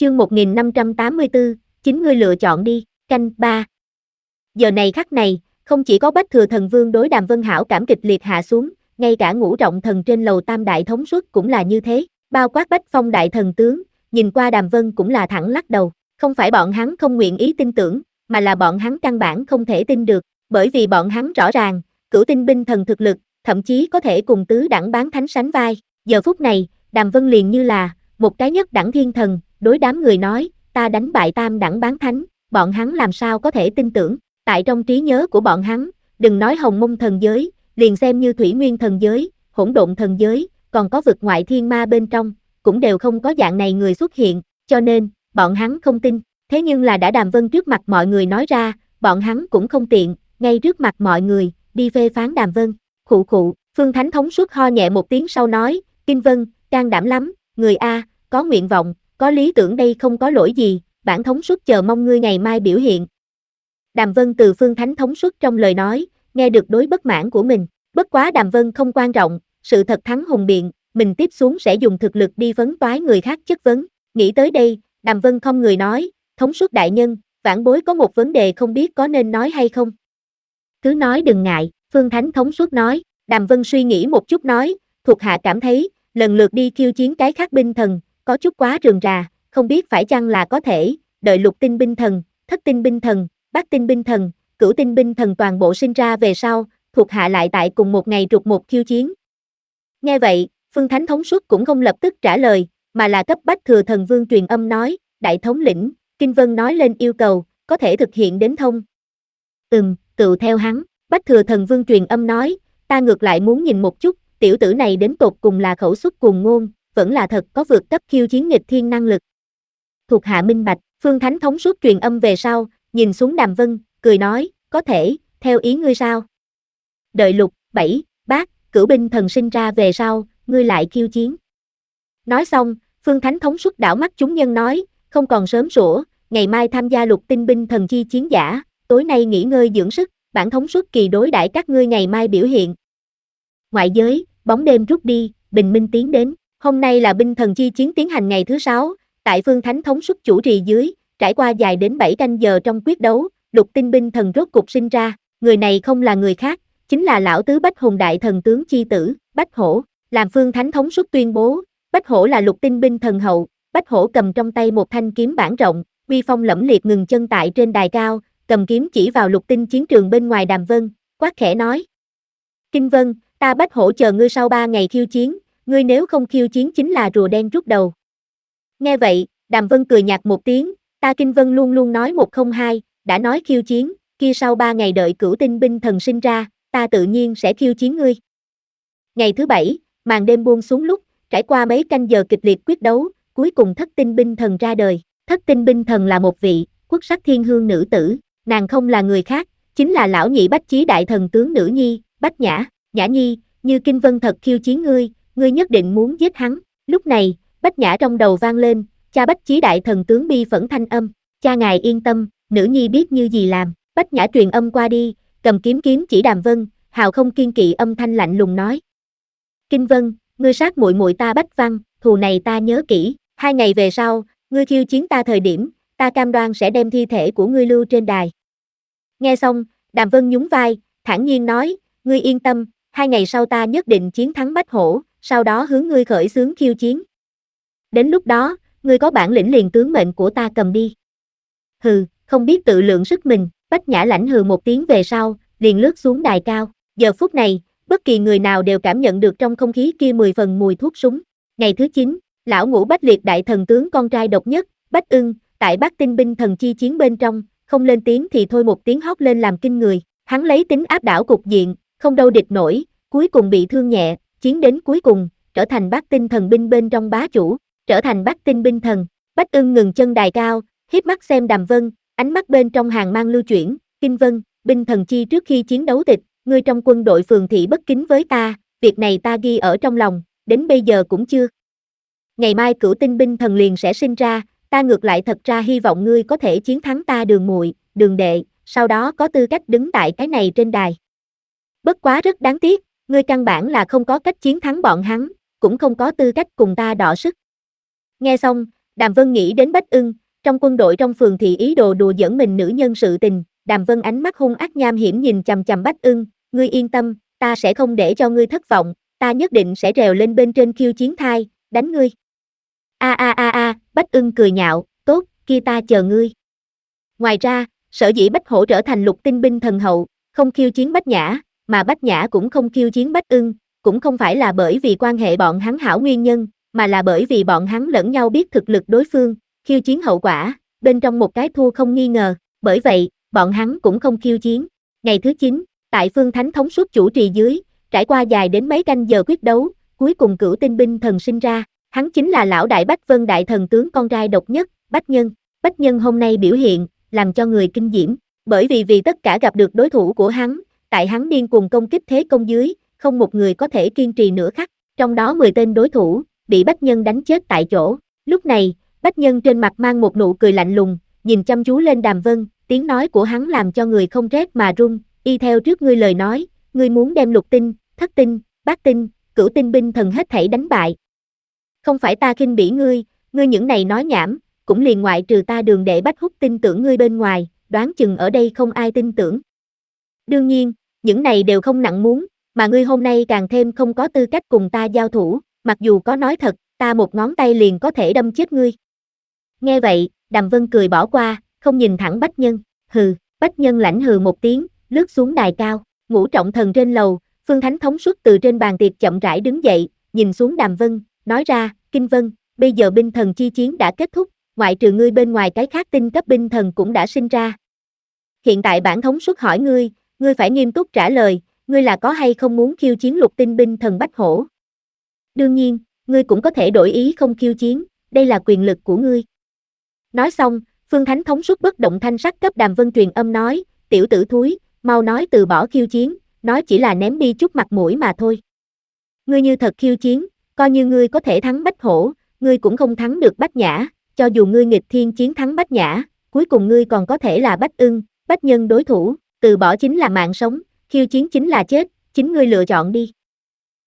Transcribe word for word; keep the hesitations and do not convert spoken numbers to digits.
chương một nghìn năm trăm tám mươi tư, chính ngươi lựa chọn đi, canh ba. Giờ này khắc này, không chỉ có Bách Thừa Thần Vương đối Đàm Vân hảo cảm kịch liệt hạ xuống, ngay cả Ngũ Trọng Thần trên lầu Tam Đại Thống Suất cũng là như thế, bao quát Bách Phong Đại Thần Tướng, nhìn qua Đàm Vân cũng là thẳng lắc đầu, không phải bọn hắn không nguyện ý tin tưởng, mà là bọn hắn căn bản không thể tin được, bởi vì bọn hắn rõ ràng, Cửu Tinh binh thần thực lực, thậm chí có thể cùng tứ đẳng bán thánh sánh vai, giờ phút này, Đàm Vân liền như là một cái nhất đẳng thiên thần, đối đám người nói, ta đánh bại tam đẳng bán thánh, bọn hắn làm sao có thể tin tưởng, tại trong trí nhớ của bọn hắn, đừng nói Hồng Mông thần giới, liền xem như Thủy Nguyên thần giới, Hỗn Độn thần giới, còn có vực ngoại thiên ma bên trong, cũng đều không có dạng này người xuất hiện, cho nên, bọn hắn không tin, thế nhưng là đã Đàm Vân trước mặt mọi người nói ra, bọn hắn cũng không tiện, ngay trước mặt mọi người, đi phê phán Đàm Vân, khụ khụ, Phương Thánh Thống Suất ho nhẹ một tiếng sau nói, Kinh Vân, can đảm lắm, người A, có nguyện vọng, có lý tưởng đây không có lỗi gì, bản Thống Suất chờ mong ngươi ngày mai biểu hiện. Đàm Vân từ Phương Thánh Thống Suất trong lời nói, nghe được đối bất mãn của mình, bất quá Đàm Vân không quan trọng, sự thật thắng hùng biện, mình tiếp xuống sẽ dùng thực lực đi vấn toái người khác chất vấn, nghĩ tới đây, Đàm Vân không người nói, Thống Suất đại nhân, vãn bối có một vấn đề không biết có nên nói hay không. Cứ nói đừng ngại, Phương Thánh Thống Suất nói, Đàm Vân suy nghĩ một chút nói, thuộc hạ cảm thấy, lần lượt đi khiêu chiến cái khác binh thần, có chút quá rườm rà, không biết phải chăng là có thể, đợi lục tinh binh thần, thất tinh binh thần, bát tinh binh thần, cửu tinh binh thần toàn bộ sinh ra về sau, thuộc hạ lại tại cùng một ngày trục một khiêu chiến. Nghe vậy, Phương Thánh Thống Suất cũng không lập tức trả lời, mà là cấp Bách Thừa Thần Vương truyền âm nói, đại thống lĩnh, Kinh Vân nói lên yêu cầu, có thể thực hiện đến thông. Ừm, tựu theo hắn, Bách Thừa Thần Vương truyền âm nói, ta ngược lại muốn nhìn một chút, tiểu tử này đến tột cùng là khẩu xuất cuồng ngôn, vẫn là thật có vượt cấp khiêu chiến nghịch thiên năng lực. Thuộc hạ minh bạch, Phương Thánh Thống Suất truyền âm về sau, nhìn xuống Đàm Vân, cười nói, có thể, theo ý ngươi sao? Đợi lục, bảy, bát, cửu binh thần sinh ra về sau, ngươi lại khiêu chiến. Nói xong, Phương Thánh Thống Suất đảo mắt chúng nhân nói, không còn sớm sủa, ngày mai tham gia lục tinh binh thần chi chiến giả, tối nay nghỉ ngơi dưỡng sức, bản Thống Suất kỳ đối đãi các ngươi ngày mai biểu hiện. Ngoại giới, bóng đêm rút đi, bình minh tiến đến, hôm nay là binh thần chi chiến tiến hành ngày thứ sáu, tại Phương Thánh Thống Suất chủ trì dưới, trải qua dài đến bảy canh giờ trong quyết đấu, lục tinh binh thần rốt cục sinh ra, người này không là người khác, chính là lão tứ Bách Hùng đại thần tướng chi tử, Bách Hổ, làm Phương Thánh Thống Suất tuyên bố, Bách Hổ là lục tinh binh thần hậu, Bách Hổ cầm trong tay một thanh kiếm bản rộng, uy phong lẫm liệt ngừng chân tại trên đài cao, cầm kiếm chỉ vào lục tinh chiến trường bên ngoài Đàm Vân, quát khẽ nói. Kinh Vân, ta Bách Hổ chờ ngươi sau ba ngày khiêu chiến, ngươi nếu không khiêu chiến chính là rùa đen rút đầu. Nghe vậy, Đàm Vân cười nhạt một tiếng, ta Kinh Vân luôn luôn nói một không hai, đã nói khiêu chiến, kia sau ba ngày đợi cửu tinh binh thần sinh ra, ta tự nhiên sẽ khiêu chiến ngươi. Ngày thứ bảy, màn đêm buông xuống lúc, trải qua mấy canh giờ kịch liệt quyết đấu, cuối cùng thất tinh binh thần ra đời. Thất tinh binh thần là một vị, quốc sắc thiên hương nữ tử, nàng không là người khác, chính là lão nhị Bách Chí đại thần tướng nữ nhi, Bách Nhã, Nhã nhi, như Kinh Vân thật khiêu chiến ngươi, ngươi nhất định muốn giết hắn. Lúc này, Bách Nhã trong đầu vang lên, cha Bách Chí đại thần tướng bi phẫn thanh âm, cha ngài yên tâm, nữ nhi biết như gì làm. Bách Nhã truyền âm qua đi, cầm kiếm kiếm chỉ Đàm Vân, hào không kiên kỵ âm thanh lạnh lùng nói. Kinh Vân, ngươi sát muội muội ta Bách Văn, thù này ta nhớ kỹ, hai ngày về sau, ngươi khiêu chiến ta thời điểm, ta cam đoan sẽ đem thi thể của ngươi lưu trên đài. Nghe xong, Đàm Vân nhún vai, thản nhiên nói, ngươi yên tâm, hai ngày sau ta nhất định chiến thắng Bách Hổ, sau đó hướng ngươi khởi xướng khiêu chiến. Đến lúc đó, ngươi có bản lĩnh liền tướng mệnh của ta cầm đi. Hừ, không biết tự lượng sức mình, Bách Nhã lãnh hừ một tiếng về sau, liền lướt xuống đài cao. Giờ phút này, bất kỳ người nào đều cảm nhận được trong không khí kia mười phần mùi thuốc súng. Ngày thứ chín, lão ngũ Bách Liệt đại thần tướng con trai độc nhất, Bách Ưng, tại Bát tinh binh thần chi chiến bên trong, không lên tiếng thì thôi một tiếng hót lên làm kinh người, hắn lấy tính áp đảo cục diện, không đâu địch nổi, cuối cùng bị thương nhẹ, chiến đến cuối cùng, trở thành Bát tinh thần binh bên trong bá chủ, trở thành Bát tinh binh thần. Bách Ưng ngừng chân đài cao, hiếp mắt xem Đàm Vân, ánh mắt bên trong hàng mang lưu chuyển, Kinh Vân, binh thần chi trước khi chiến đấu tịch, ngươi trong quân đội phường thị bất kính với ta, việc này ta ghi ở trong lòng, đến bây giờ cũng chưa. Ngày mai cửu tinh binh thần liền sẽ sinh ra, ta ngược lại thật ra hy vọng ngươi có thể chiến thắng ta Đường muội, Đường đệ, sau đó có tư cách đứng tại cái này trên đài. Bất quá rất đáng tiếc, ngươi căn bản là không có cách chiến thắng bọn hắn, cũng không có tư cách cùng ta đọ sức. Nghe xong, Đàm Vân nghĩ đến Bách Ưng, trong quân đội trong phường thị ý đồ đùa giỡn mình nữ nhân sự tình, Đàm Vân ánh mắt hung ác nham hiểm nhìn chằm chằm Bách Ưng, ngươi yên tâm, ta sẽ không để cho ngươi thất vọng, ta nhất định sẽ trèo lên bên trên khiêu chiến thai, đánh ngươi. A a a a, Bách Ưng cười nhạo, tốt, kia ta chờ ngươi. Ngoài ra, sở dĩ Bách Hổ trở thành lục tinh binh thần hậu, không khiêu chiến Bách Nhã, mà Bách Nhã cũng không khiêu chiến Bách Ưng, cũng không phải là bởi vì quan hệ bọn hắn hảo nguyên nhân, mà là bởi vì bọn hắn lẫn nhau biết thực lực đối phương, khiêu chiến hậu quả, bên trong một cái thua không nghi ngờ, bởi vậy, bọn hắn cũng không khiêu chiến. Ngày thứ chín, tại Phương Thánh thống suốt chủ trì dưới, trải qua dài đến mấy canh giờ quyết đấu, cuối cùng cửu tinh binh thần sinh ra, hắn chính là lão đại Bách Vân đại thần tướng con trai độc nhất, Bách Nhân. Bách Nhân hôm nay biểu hiện, làm cho người kinh diễm, bởi vì vì tất cả gặp được đối thủ của hắn, tại hắn điên cuồng công kích thế công dưới, không một người có thể kiên trì nửa khắc, trong đó mười tên đối thủ, bị Bách Nhân đánh chết tại chỗ. Lúc này, Bách Nhân trên mặt mang một nụ cười lạnh lùng, nhìn chăm chú lên Đàm Vân, tiếng nói của hắn làm cho người không rét mà run, y theo trước ngươi lời nói, ngươi muốn đem lục tinh, thất tinh, bát tinh, cửu tinh binh thần hết thảy đánh bại. Không phải ta khinh bỉ ngươi, ngươi những này nói nhảm, cũng liền ngoại trừ ta Đường Đệ Bách Húc tin tưởng ngươi bên ngoài, đoán chừng ở đây không ai tin tưởng. Đương nhiên, những này đều không nặng muốn, mà ngươi hôm nay càng thêm không có tư cách cùng ta giao thủ, mặc dù có nói thật, ta một ngón tay liền có thể đâm chết ngươi. Nghe vậy, Đàm Vân cười bỏ qua, không nhìn thẳng Bách Nhân, hừ, Bách Nhân lãnh hừ một tiếng, lướt xuống đài cao, Ngũ Trọng Thần trên lầu, Phương Thánh thống suốt từ trên bàn tiệc chậm rãi đứng dậy, nhìn xuống Đàm Vân, nói ra, Kinh Vân, bây giờ binh thần chi chiến đã kết thúc, ngoại trừ ngươi bên ngoài cái khác tinh cấp binh thần cũng đã sinh ra. Hiện tại bản thống suốt hỏi ngươi, ngươi phải nghiêm túc trả lời, ngươi là có hay không muốn khiêu chiến lục tinh binh thần Bách Hổ? Đương nhiên, ngươi cũng có thể đổi ý không khiêu chiến, đây là quyền lực của ngươi. Nói xong, Phương Thánh thống suốt bất động thanh sắc cấp Đàm Vân truyền âm nói, tiểu tử thúi, mau nói từ bỏ khiêu chiến, nói chỉ là ném đi chút mặt mũi mà thôi. Ngươi như thật khiêu chiến, coi như ngươi có thể thắng Bách Hổ, ngươi cũng không thắng được Bách Nhã, cho dù ngươi nghịch thiên chiến thắng Bách Nhã, cuối cùng ngươi còn có thể là Bách Ưng, Bách Nhân đối thủ, từ bỏ chính là mạng sống, khiêu chiến chính là chết, chính ngươi lựa chọn đi.